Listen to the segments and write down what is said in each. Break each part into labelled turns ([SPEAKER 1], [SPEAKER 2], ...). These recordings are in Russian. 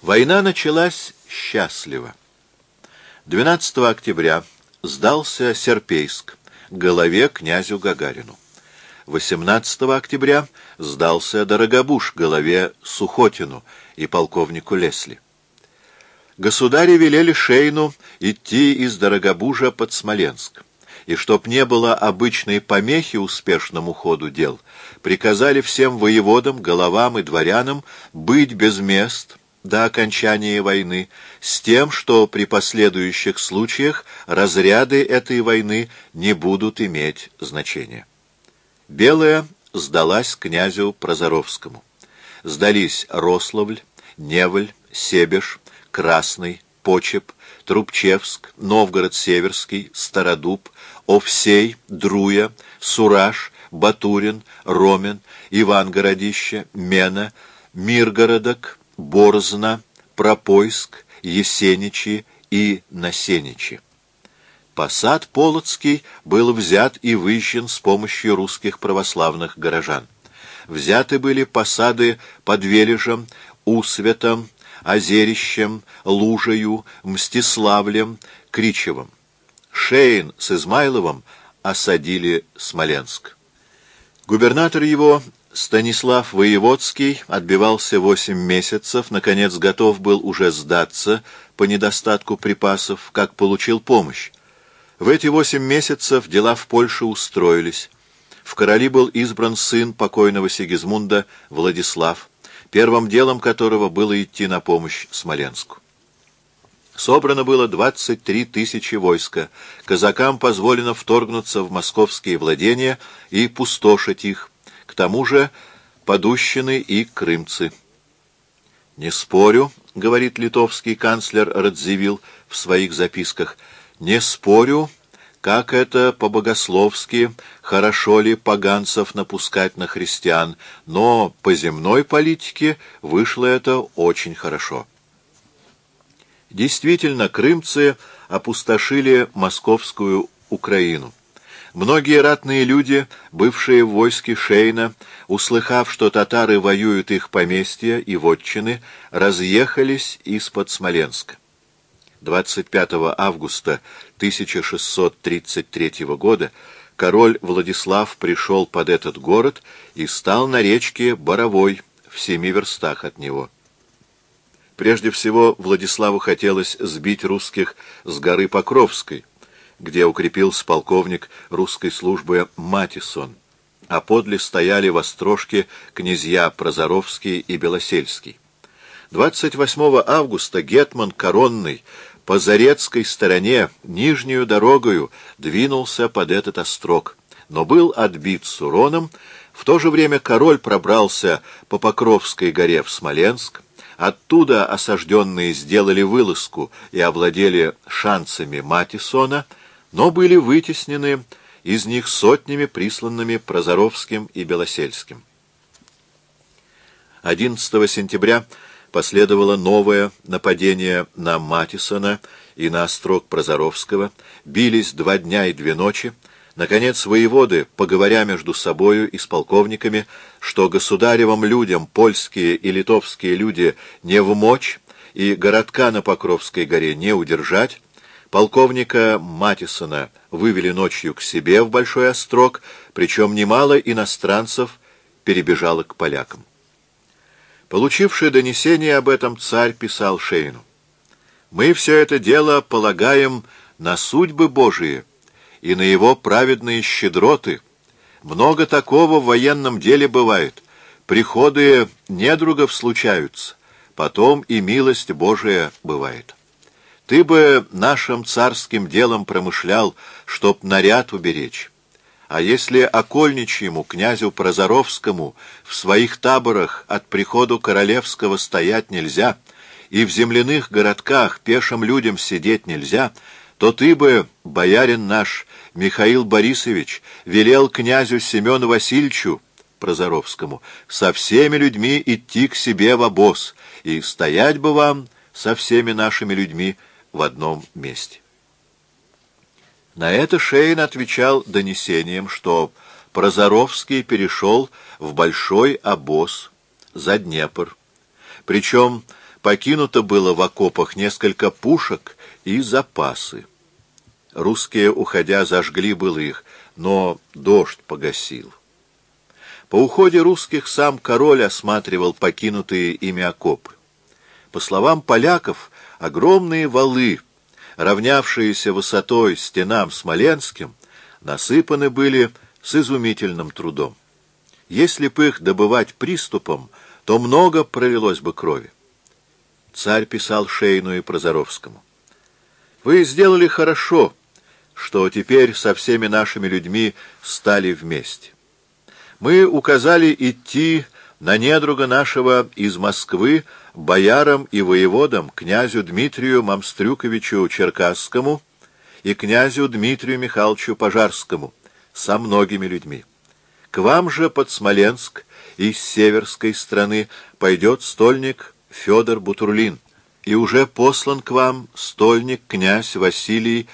[SPEAKER 1] Война началась счастливо. 12 октября сдался Серпейск голове князю Гагарину. 18 октября сдался Дорогобуж голове Сухотину и полковнику Лесли. Государи велели Шейну идти из Дорогобужа под Смоленск, и чтоб не было обычной помехи успешному ходу дел, приказали всем воеводам, головам и дворянам быть без мест до окончания войны, с тем, что при последующих случаях разряды этой войны не будут иметь значения. Белая сдалась князю Прозоровскому. Сдались Рославль, Невель, Себеж, Красный, Почеп, Трубчевск, Новгород-Северский, Стародуб, Овсей, Друя, Сураж, Батурин, Ромен, Ивангородище, Мена, Миргородок, Борзна, Пропойск, Есеничи и Насеничи. Посад Полоцкий был взят и выжжен с помощью русских православных горожан. Взяты были посады под Вележем, Усветом, Озерищем, Лужею, Мстиславлем, Кричевом. Шейн с Измайловым осадили Смоленск. Губернатор его, Станислав Воеводский, отбивался 8 месяцев, наконец готов был уже сдаться по недостатку припасов, как получил помощь. В эти 8 месяцев дела в Польше устроились. В короли был избран сын покойного Сигизмунда Владислав, первым делом которого было идти на помощь Смоленску. Собрано было 23 тысячи войска. Казакам позволено вторгнуться в московские владения и пустошить их. К тому же подущины и крымцы. «Не спорю, — говорит литовский канцлер Радзивилл в своих записках, — не спорю, как это по-богословски, хорошо ли поганцев напускать на христиан, но по земной политике вышло это очень хорошо». Действительно, крымцы опустошили московскую Украину. Многие ратные люди, бывшие в войске Шейна, услыхав, что татары воюют их поместья и вотчины, разъехались из-под Смоленска. 25 августа 1633 года король Владислав пришел под этот город и стал на речке Боровой, в 7 верстах от него. Прежде всего, Владиславу хотелось сбить русских с горы Покровской, где укрепился полковник русской службы Матисон, а подле стояли в острожке князья Прозоровский и Белосельский. 28 августа гетман Коронный по Зарецкой стороне нижнюю дорогою двинулся под этот острог, но был отбит Суроном. В то же время король пробрался по Покровской горе в Смоленск. Оттуда осажденные сделали вылазку и овладели шанцами Матисона, но были вытеснены из них сотнями, присланными Прозоровским и Белосельским. 11 сентября последовало новое нападение на Матисона и на острог Прозоровского. Бились 2 дня и 2 ночи. Наконец, воеводы, поговоря между собою и с полковниками, что государевым людям польские и литовские люди не вмочь и городка на Покровской горе не удержать, полковника Матисона вывели ночью к себе в Большой Острог, причем немало иностранцев перебежало к полякам. Получивший донесение об этом, царь писал Шейну: «Мы все это дело полагаем на судьбы Божии и на его праведные щедроты. Много такого в военном деле бывает. Приходы недругов случаются, потом и милость Божия бывает. Ты бы нашим царским делом промышлял, чтоб наряд уберечь. А если окольничьему князю Прозоровскому в своих таборах от приходу королевского стоять нельзя, и в земляных городках пешим людям сидеть нельзя, то ты бы, боярин наш Михаил Борисович, велел князю Семену Васильевичу Прозоровскому со всеми людьми идти к себе в обоз, и стоять бы вам со всеми нашими людьми в одном месте». На это Шейн отвечал донесением, что Прозоровский перешел в большой обоз за Днепр. Причем покинуто было в окопах несколько пушек и запасы. Русские, уходя, зажгли было их, но дождь погасил. По уходе русских сам король осматривал покинутые ими окопы. По словам поляков, огромные валы, равнявшиеся высотой стенам смоленским, насыпаны были с изумительным трудом. Если б их добывать приступом, то много пролилось бы крови. Царь писал Шейну и Прозоровскому: «Вы сделали хорошо, что теперь со всеми нашими людьми стали вместе. Мы указали идти на недруга нашего из Москвы боярам и воеводам, князю Дмитрию Мамстрюковичу Черкасскому и князю Дмитрию Михайловичу Пожарскому со многими людьми. К вам же под Смоленск из северской страны пойдет стольник Федор Бутурлин, и уже послан к вам стольник князь Василий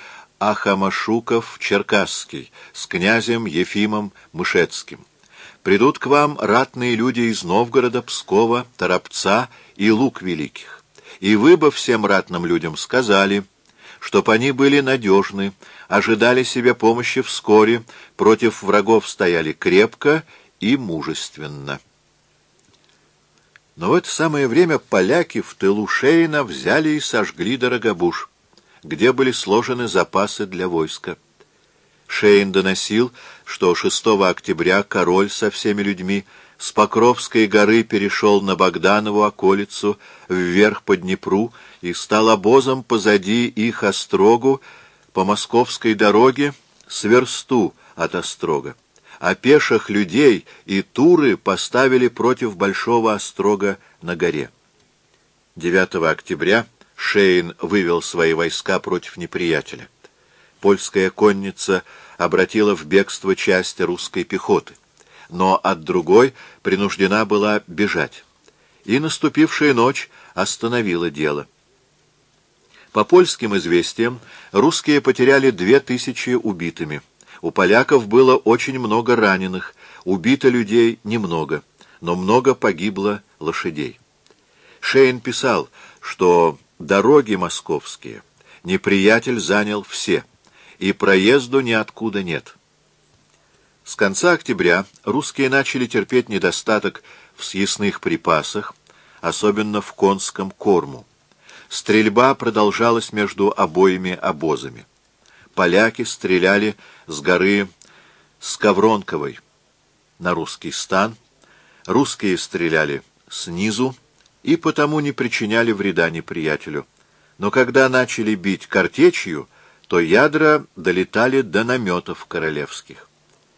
[SPEAKER 1] Ахамашуков-Черкасский с князем Ефимом Мышецким. Придут к вам ратные люди из Новгорода, Пскова, Торопца и Лук Великих. И вы бы всем ратным людям сказали, чтоб они были надежны, ожидали себе помощи вскоре, против врагов стояли крепко и мужественно». Но в это самое время поляки в тылу Шейна взяли и сожгли Дорогобуж, где были сложены запасы для войска. Шейн доносил, что 6 октября король со всеми людьми с Покровской горы перешел на Богданову околицу вверх по Днепру и стал обозом позади их Острогу по московской дороге с версту от Острога, а пеших людей и туры поставили против Большого Острога на горе. 9 октября Шейн вывел свои войска против неприятеля. Польская конница обратила в бегство часть русской пехоты, но от другой принуждена была бежать, и наступившая ночь остановила дело. По польским известиям, русские потеряли 2000 убитыми. У поляков было очень много раненых, убито людей немного, но много погибло лошадей. Шейн писал, что дороги московские неприятель занял все, и проезду ниоткуда нет. С конца октября русские начали терпеть недостаток в съестных припасах, особенно в конском корму. Стрельба продолжалась между обоими обозами. Поляки стреляли с горы Скавронковой на русский стан, русские стреляли снизу и потому не причиняли вреда неприятелю. Но когда начали бить картечью, то ядра долетали до наметов королевских.